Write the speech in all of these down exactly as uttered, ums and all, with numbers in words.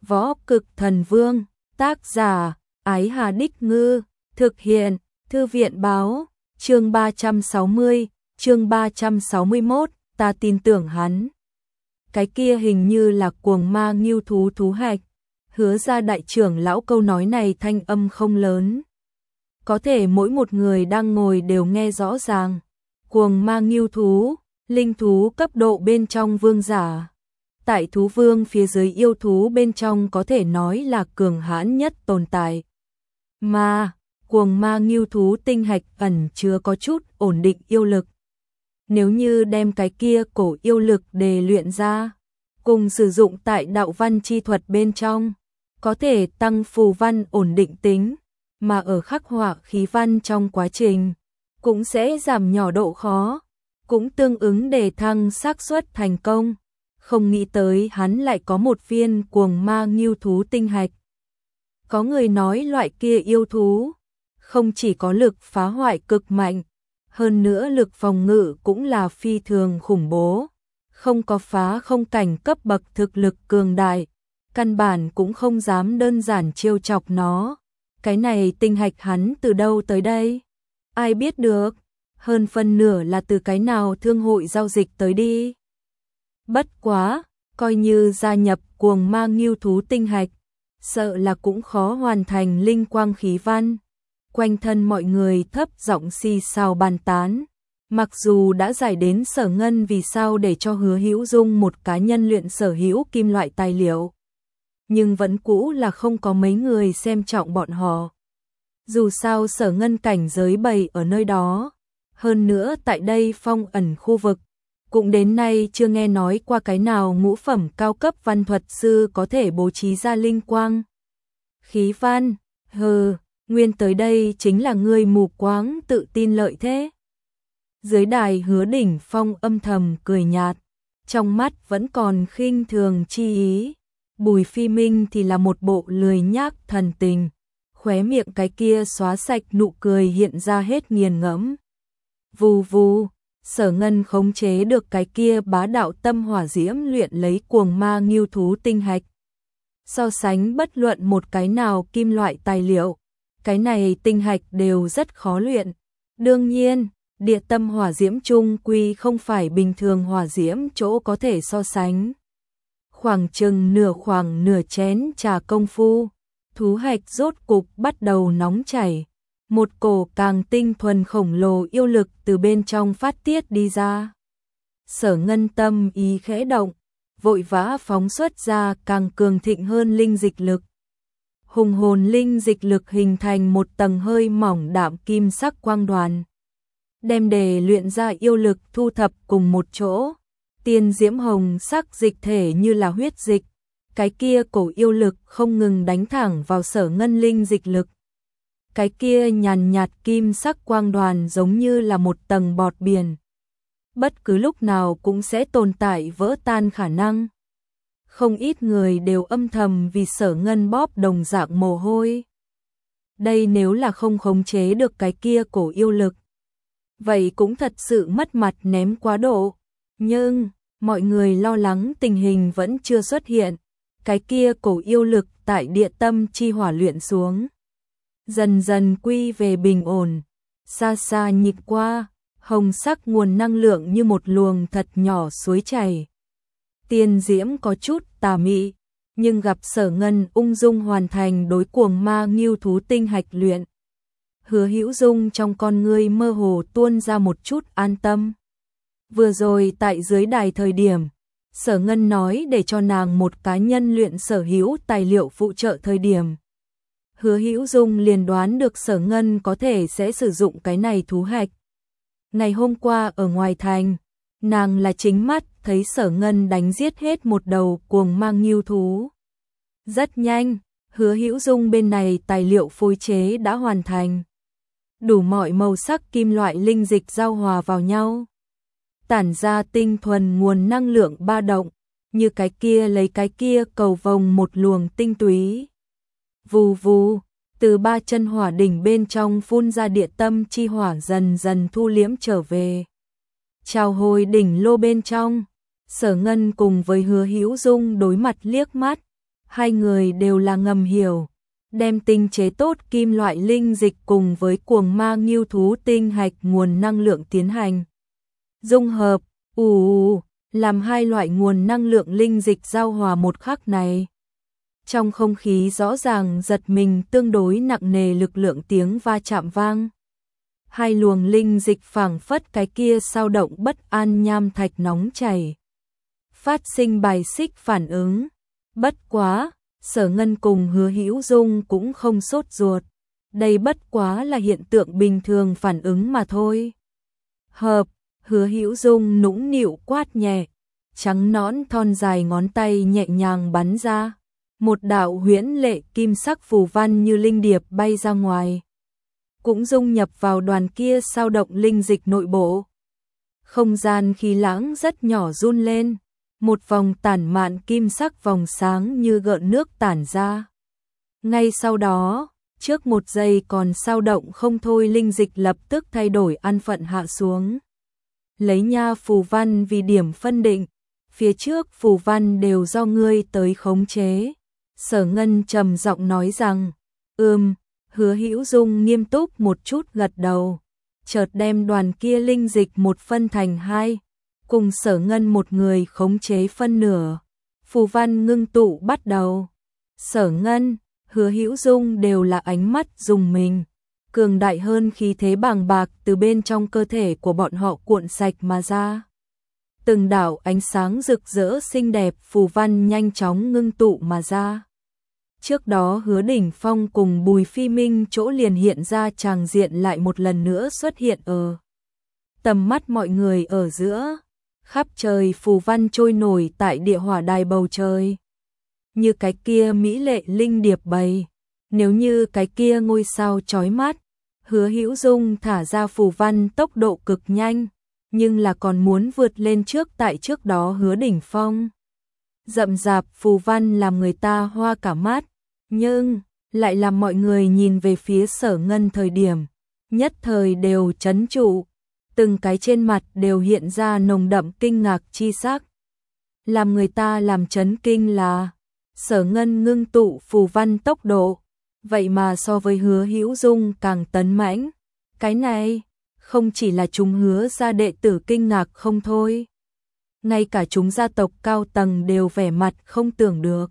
Võ Cực Thần Vương, tác giả, Ái Hà Đích Ngư, thực hiện, Thư viện Báo, chương ba trăm sáu mươi, chương ba trăm sáu mươi mốt, ta tin tưởng hắn. Cái kia hình như là cuồng ma ngưu thú thú hạch. Hứa ra đại trưởng lão câu nói này thanh âm không lớn. Có thể mỗi một người đang ngồi đều nghe rõ ràng. Cuồng ma ngưu thú, linh thú cấp độ bên trong vương giả. Tại thú vương phía dưới yêu thú bên trong có thể nói là cường hãn nhất tồn tại. Mà, cuồng ma ngưu thú tinh hạch ẩn chứa có chút ổn định yêu lực. Nếu như đem cái kia cổ yêu lực đề luyện ra, cùng sử dụng tại đạo văn chi thuật bên trong, có thể tăng phù văn ổn định tính, mà ở khắc họa khí văn trong quá trình, cũng sẽ giảm nhỏ độ khó, cũng tương ứng để thăng xác suất thành công. Không nghĩ tới hắn lại có một viên cuồng ma ngưu thú tinh hạch. Có người nói loại kia yêu thú, không chỉ có lực phá hoại cực mạnh, hơn nữa lực phòng ngự cũng là phi thường khủng bố, không có phá không cảnh cấp bậc thực lực cường đại, căn bản cũng không dám đơn giản trêu chọc nó. Cái này tinh hạch hắn từ đâu tới đây? Ai biết được, hơn phân nửa là từ cái nào thương hội giao dịch tới đi. Bất quá, coi như gia nhập cuồng ma ngưu thú tinh hạch, sợ là cũng khó hoàn thành linh quang khí văn. Quanh thân mọi người thấp giọng xì xào bàn tán. Mặc dù đã giải đến Sở Ngân vì sao để cho Hứa Hữu Dung một cá nhân luyện sở hữu kim loại tài liệu, nhưng vẫn cũ là không có mấy người xem trọng bọn họ. Dù sao Sở Ngân cảnh giới bày ở nơi đó, hơn nữa tại đây phong ẩn khu vực, cũng đến nay chưa nghe nói qua cái nào ngũ phẩm cao cấp văn thuật sư có thể bố trí ra linh quang khí văn. Hừ, nguyên tới đây chính là ngươi mù quáng tự tin lợi thế. Dưới đài Hứa Đỉnh Phong âm thầm cười nhạt, trong mắt vẫn còn khinh thường chi ý. Bùi Phi Minh thì là một bộ lười nhác thần tình, khóe miệng cái kia xóa sạch nụ cười hiện ra hết nghiền ngẫm. Vù vù, Sở Ngân khống chế được cái kia bá đạo tâm hỏa diễm luyện lấy cuồng ma ngưu thú tinh hạch. So sánh bất luận một cái nào kim loại tài liệu, cái này tinh hạch đều rất khó luyện. Đương nhiên, địa tâm hỏa diễm chung quy không phải bình thường hỏa diễm chỗ có thể so sánh. Khoảng chừng nửa khoảng nửa chén trà công phu, thú hạch rốt cục bắt đầu nóng chảy. Một cổ càng tinh thuần khổng lồ yêu lực từ bên trong phát tiết đi ra. Sở Ngân tâm ý khẽ động, vội vã phóng xuất ra càng cường thịnh hơn linh dịch lực. Hùng hồn linh dịch lực hình thành một tầng hơi mỏng đạm kim sắc quang đoàn, đem để luyện ra yêu lực thu thập cùng một chỗ. Tiên diễm hồng sắc dịch thể như là huyết dịch, cái kia cổ yêu lực không ngừng đánh thẳng vào Sở Ngân linh dịch lực. Cái kia nhàn nhạt kim sắc quang đoàn giống như là một tầng bọt biển, bất cứ lúc nào cũng sẽ tồn tại vỡ tan khả năng. Không ít người đều âm thầm vì Sở Ngân bóp đồng dạng mồ hôi. Đây nếu là không khống chế được cái kia cổ yêu lực, vậy cũng thật sự mất mặt ném quá độ. Nhưng, mọi người lo lắng tình hình vẫn chưa xuất hiện. Cái kia cổ yêu lực tại địa tâm chi hỏa luyện xuống, dần dần quy về bình ổn. Xa xa nhìn qua, hồng sắc nguồn năng lượng như một luồng thật nhỏ suối chảy. Tiên diễm có chút tà mị, nhưng gặp Sở Ngân ung dung hoàn thành đối cuồng ma ngưu thú tinh hạch luyện, Hứa Hữu Dung trong con ngươi mơ hồ tuôn ra một chút an tâm. Vừa rồi tại dưới đài thời điểm, Sở Ngân nói để cho nàng một cá nhân luyện sở hữu tài liệu phụ trợ thời điểm, Hứa Hữu Dung liền đoán được Sở Ngân có thể sẽ sử dụng cái này thú hạch. Ngày hôm qua ở ngoài thành, nàng là chính mắt thấy Sở Ngân đánh giết hết một đầu cuồng ma ngưu thú. Rất nhanh, Hứa Hữu Dung bên này tài liệu phối chế đã hoàn thành. Đủ mọi màu sắc kim loại linh dịch giao hòa vào nhau, tản ra tinh thuần nguồn năng lượng ba động, như cái kia lấy cái kia cầu vồng một luồng tinh túy. Vù vù, từ ba chân hỏa đỉnh bên trong phun ra địa tâm chi hỏa dần dần thu liễm trở về. Chào hồi đỉnh lô bên trong, Sở Ngân cùng với Hứa Hữu Dung đối mặt liếc mắt, Hai người đều là ngầm hiểu, đem tinh chế tốt kim loại linh dịch cùng với cuồng ma ngưu thú tinh hạch nguồn năng lượng tiến hành dung hợp, ù làm hai loại nguồn năng lượng linh dịch giao hòa một khắc này. Trong không khí rõ ràng giật mình tương đối nặng nề lực lượng tiếng va chạm vang. Hai luồng linh dịch phảng phất cái kia sao động bất an nham thạch nóng chảy, phát sinh bài xích phản ứng. Bất quá, Sở Ngân cùng Hứa Hữu Dung cũng không sốt ruột. Đây bất quá là hiện tượng bình thường phản ứng mà thôi. Hợp, Hứa Hữu Dung nũng nịu quát nhẹ, trắng nõn thon dài ngón tay nhẹ nhàng bắn ra. Một đạo huyễn lệ kim sắc phù văn như linh điệp bay ra ngoài, cũng dung nhập vào đoàn kia sao động linh dịch nội bộ. Không gian khí lãng rất nhỏ run lên, một vòng tản mạn kim sắc vòng sáng như gợn nước tản ra. Ngay sau đó, trước một giây còn sao động không thôi linh dịch lập tức thay đổi an phận hạ xuống. Lấy nha phù văn vì điểm phân định, phía trước phù văn đều do ngươi tới khống chế. Sở Ngân trầm giọng nói rằng, ừm, Hứa Hữu Dung nghiêm túc một chút gật đầu, chợt đem đoàn kia linh dịch một phân thành hai, cùng Sở Ngân một người khống chế phân nửa. Phù văn ngưng tụ bắt đầu. Sở Ngân, Hứa Hữu Dung đều là ánh mắt rùng mình, cường đại hơn khí thế bàng bạc từ bên trong cơ thể của bọn họ cuộn sạch mà ra. Từng đạo ánh sáng rực rỡ xinh đẹp phù văn nhanh chóng ngưng tụ mà ra. Trước đó Hứa Đỉnh Phong cùng Bùi Phi Minh chỗ liền hiện ra tràng diện lại một lần nữa xuất hiện ở tầm mắt mọi người ở giữa. Khắp trời phù văn trôi nổi tại địa hỏa đài bầu trời. Như cái kia mỹ lệ linh điệp bầy, nếu như cái kia ngôi sao chói mắt. Hứa Hữu Dung thả ra phù văn tốc độ cực nhanh, nhưng là còn muốn vượt lên trước tại trước đó Hứa Đỉnh Phong. Rậm rạp phù văn làm người ta hoa cả mắt, nhưng lại làm mọi người nhìn về phía Sở Ngân thời điểm, nhất thời đều chấn trụ, từng cái trên mặt đều hiện ra nồng đậm kinh ngạc chi sắc. Làm người ta làm chấn kinh là Sở Ngân ngưng tụ phù văn tốc độ, vậy mà so với Hứa Hữu Dung càng tấn mãnh. Cái này không chỉ là chúng Hứa gia đệ tử kinh ngạc không thôi, ngay cả chúng gia tộc cao tầng đều vẻ mặt không tưởng được.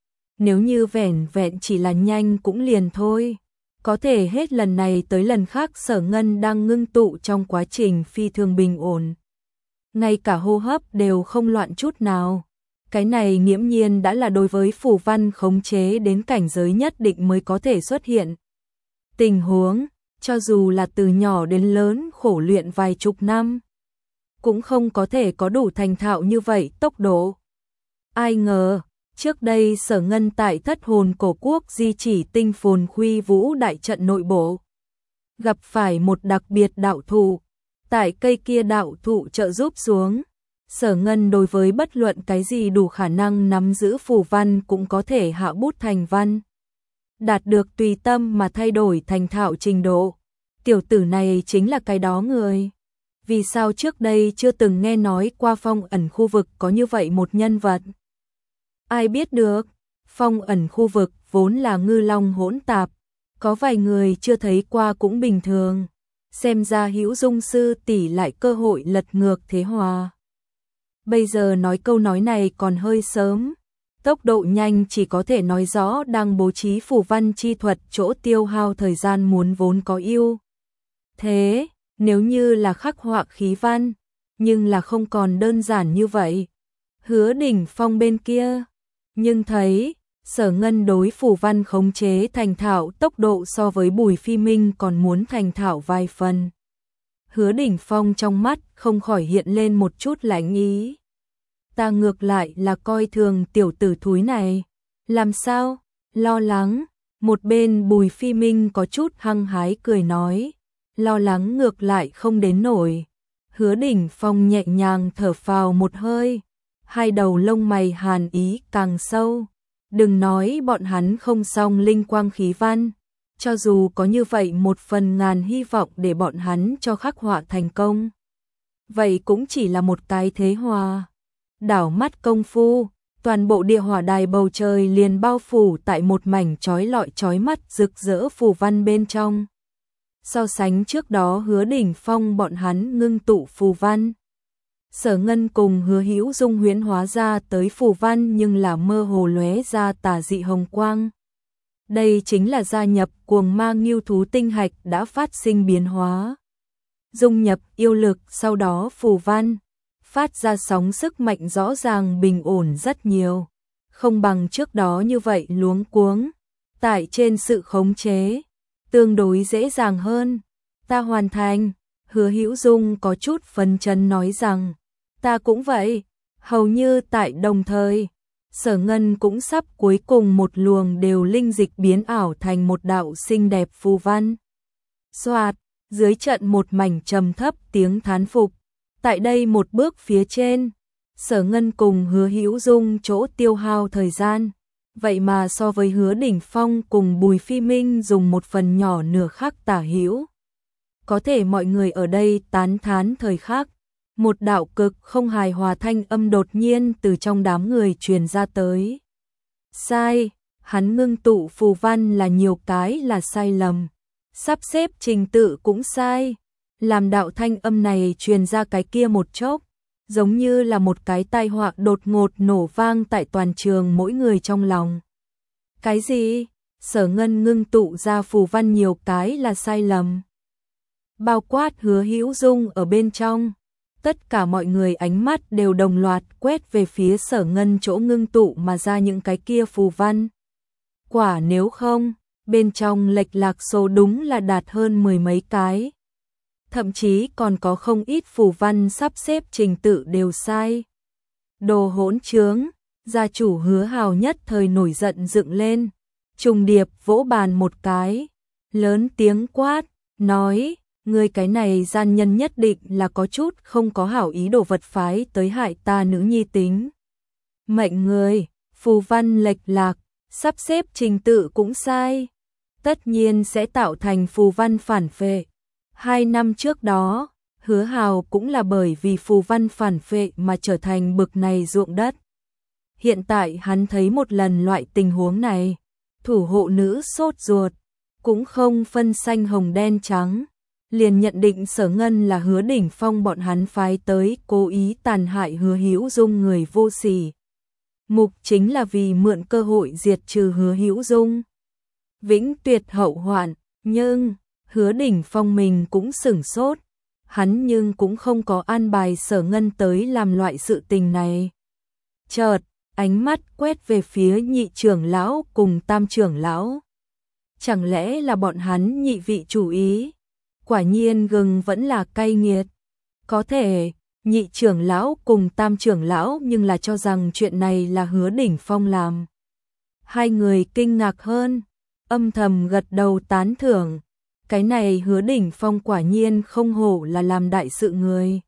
Nếu như vẻn vẹn chỉ là nhanh cũng liền thôi, có thể hết lần này tới lần khác Sở Ngân đang ngưng tụ trong quá trình phi thường bình ổn, ngay cả hô hấp đều không loạn chút nào. Cái này nghiễm nhiên đã là đối với phù văn khống chế đến cảnh giới nhất định mới có thể xuất hiện tình huống, cho dù là từ nhỏ đến lớn khổ luyện vài chục năm, cũng không có thể có đủ thành thạo như vậy tốc độ. Ai ngờ, trước đây Sở Ngân tại Thất Hồn Cổ Quốc di chỉ Tinh Phồn Khuy Vũ đại trận nội bộ, gặp phải một đặc biệt đạo thụ, tại cây kia đạo thụ trợ giúp xuống, Sở Ngân đối với bất luận cái gì đủ khả năng nắm giữ phù văn cũng có thể hạ bút thành văn, đạt được tùy tâm mà thay đổi thành thạo trình độ. Tiểu tử này chính là cái đó người. Vì sao trước đây chưa từng nghe nói qua phong ẩn khu vực có như vậy một nhân vật? Ai biết được, phong ẩn khu vực vốn là ngư long hỗn tạp, có vài người chưa thấy qua cũng bình thường. Xem ra Hữu Dung sư tỷ lại cơ hội lật ngược thế hòa. Bây giờ nói câu nói này còn hơi sớm, tốc độ nhanh chỉ có thể nói rõ đang bố trí phù văn chi thuật chỗ tiêu hao thời gian muốn vốn có ưu thế, nếu như là khắc họa khí văn, nhưng là không còn đơn giản như vậy. Hứa Đỉnh Phong bên kia, nhưng thấy Sở Ngân đối phù văn khống chế thành thạo tốc độ so với Bùi Phi Minh còn muốn thành thạo vài phần. Hứa Đỉnh Phong trong mắt không khỏi hiện lên một chút lạnh ý. Ta ngược lại là coi thường tiểu tử thúi này. Làm sao? Lo lắng. Một bên Bùi Phi Minh có chút hăng hái cười nói. Lo lắng ngược lại không đến nổi. Hứa Đỉnh Phong nhẹ nhàng thở phào một hơi. Hai đầu lông mày hàn ý càng sâu. Đừng nói bọn hắn không song linh quang khí văn. Cho dù có như vậy một phần ngàn hy vọng để bọn hắn cho khắc họa thành công, vậy cũng chỉ là một cái thế hòa. Đảo mắt công phu, toàn bộ địa hỏa đài bầu trời liền bao phủ tại một mảnh chói lọi chói mắt rực rỡ phù văn bên trong. So sánh trước đó Hứa Đỉnh Phong bọn hắn ngưng tụ phù văn, Sở Ngân cùng Hứa Hữu Dung huyễn hóa ra tới phù văn nhưng là mơ hồ lóe ra tà dị hồng quang. Đây chính là gia nhập cuồng ma ngưu thú tinh hạch đã phát sinh biến hóa. Dung nhập yêu lực, sau đó phù văn phát ra sóng sức mạnh rõ ràng bình ổn rất nhiều, không bằng trước đó như vậy luống cuống, tại trên sự khống chế, tương đối dễ dàng hơn. Ta hoàn thành, Hứa Hữu Dung có chút phấn chấn nói rằng, ta cũng vậy, hầu như tại đồng thời. Sở Ngân cũng sắp cuối cùng một luồng đều linh dịch biến ảo thành một đạo xinh đẹp phù văn. Soạt, dưới trận một mảnh trầm thấp tiếng thán phục. Tại đây một bước phía trên, Sở Ngân cùng Hứa Hữu Dung chỗ tiêu hao thời gian, vậy mà so với Hứa Đỉnh Phong cùng Bùi Phi Minh dùng một phần nhỏ nửa khắc tả hữu. Có thể mọi người ở đây tán thán thời khắc, một đạo cực không hài hòa thanh âm đột nhiên từ trong đám người truyền ra tới. Sai, hắn ngưng tụ phù văn là nhiều cái là sai lầm, sắp xếp trình tự cũng sai. Làm đạo thanh âm này truyền ra cái kia một chốc, giống như là một cái tai họa đột ngột nổ vang tại toàn trường mỗi người trong lòng. Cái gì? Sở Ngân ngưng tụ ra phù văn nhiều cái là sai lầm. Bao quát Hứa Hữu Dung ở bên trong, tất cả mọi người ánh mắt đều đồng loạt quét về phía Sở Ngân chỗ ngưng tụ mà ra những cái kia phù văn. Quả nếu không, bên trong lệch lạc số đúng là đạt hơn mười mấy cái. Thậm chí còn có không ít phù văn sắp xếp trình tự đều sai. Đồ hỗn trướng, gia chủ Hứa Hào nhất thời nổi giận dựng lên, trùng điệp vỗ bàn một cái, lớn tiếng quát, nói, ngươi cái này gian nhân nhất định là có chút không có hảo ý đồ vật phái tới hại ta nữ nhi tính. Mệnh người, phù văn lệch lạc, sắp xếp trình tự cũng sai, tất nhiên sẽ tạo thành phù văn phản phệ. Hai năm trước đó, Hứa Hào cũng là bởi vì phù văn phản phệ mà trở thành bực này ruộng đất. Hiện tại hắn thấy một lần loại tình huống này, thủ hộ nữ sốt ruột, cũng không phân xanh hồng đen trắng, liền nhận định Sở Ngân là Hứa Đỉnh Phong bọn hắn phái tới cố ý tàn hại Hứa Hữu Dung người vô sỉ. Mục chính là vì mượn cơ hội diệt trừ Hứa Hữu Dung, vĩnh tuyệt hậu hoạn, nhưng Hứa Đỉnh Phong mình cũng sửng sốt, hắn nhưng cũng không có an bài Sở Ngân tới làm loại sự tình này. Chợt, ánh mắt quét về phía nhị trưởng lão cùng tam trưởng lão. Chẳng lẽ là bọn hắn nhị vị chủ ý? Quả nhiên gừng vẫn là cay nghiệt. Có thể, nhị trưởng lão cùng tam trưởng lão nhưng là cho rằng chuyện này là Hứa Đỉnh Phong làm. Hai người kinh ngạc hơn, âm thầm gật đầu tán thưởng. Cái này Hứa Đỉnh Phong quả nhiên không hổ là làm đại sự người.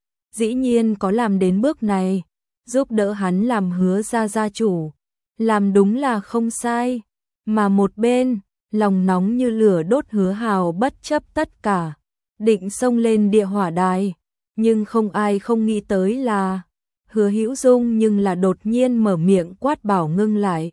Dĩ nhiên có làm đến bước này, giúp đỡ hắn làm Hứa gia gia chủ, làm đúng là không sai. Mà một bên, lòng nóng như lửa đốt Hứa Hào bất chấp tất cả, định xông lên địa hỏa đài, nhưng không ai không nghĩ tới là Hứa Hữu Dung nhưng là đột nhiên mở miệng quát bảo ngưng lại.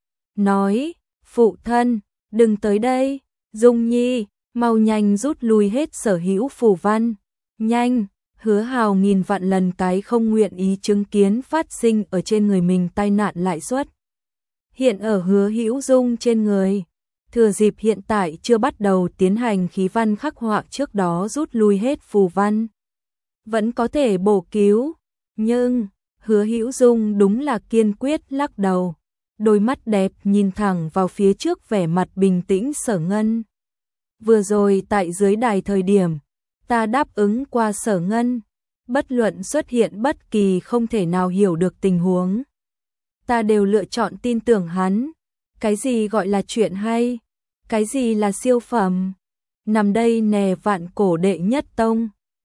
Nói, phụ thân, đừng tới đây, Dung Nhi, mau nhanh rút lui hết sở hữu phù văn, nhanh. Hứa Hào nghìn vạn lần cái không nguyện ý chứng kiến phát sinh ở trên người mình tai nạn lại xuất hiện ở Hứa Hữu Dung trên người. Thừa dịp hiện tại chưa bắt đầu tiến hành khí văn khắc họa trước đó rút lui hết phù văn, vẫn có thể bổ cứu, nhưng Hứa Hữu Dung đúng là kiên quyết lắc đầu, đôi mắt đẹp nhìn thẳng vào phía trước vẻ mặt bình tĩnh Sở Ngân. Vừa rồi tại dưới đài thời điểm, ta đáp ứng qua Sở Ngân, bất luận xuất hiện bất kỳ không thể nào hiểu được tình huống, ta đều lựa chọn tin tưởng hắn. Cái gì gọi là chuyện hay? Cái gì là siêu phẩm? Nằm đây nè vạn cổ đệ nhất tông,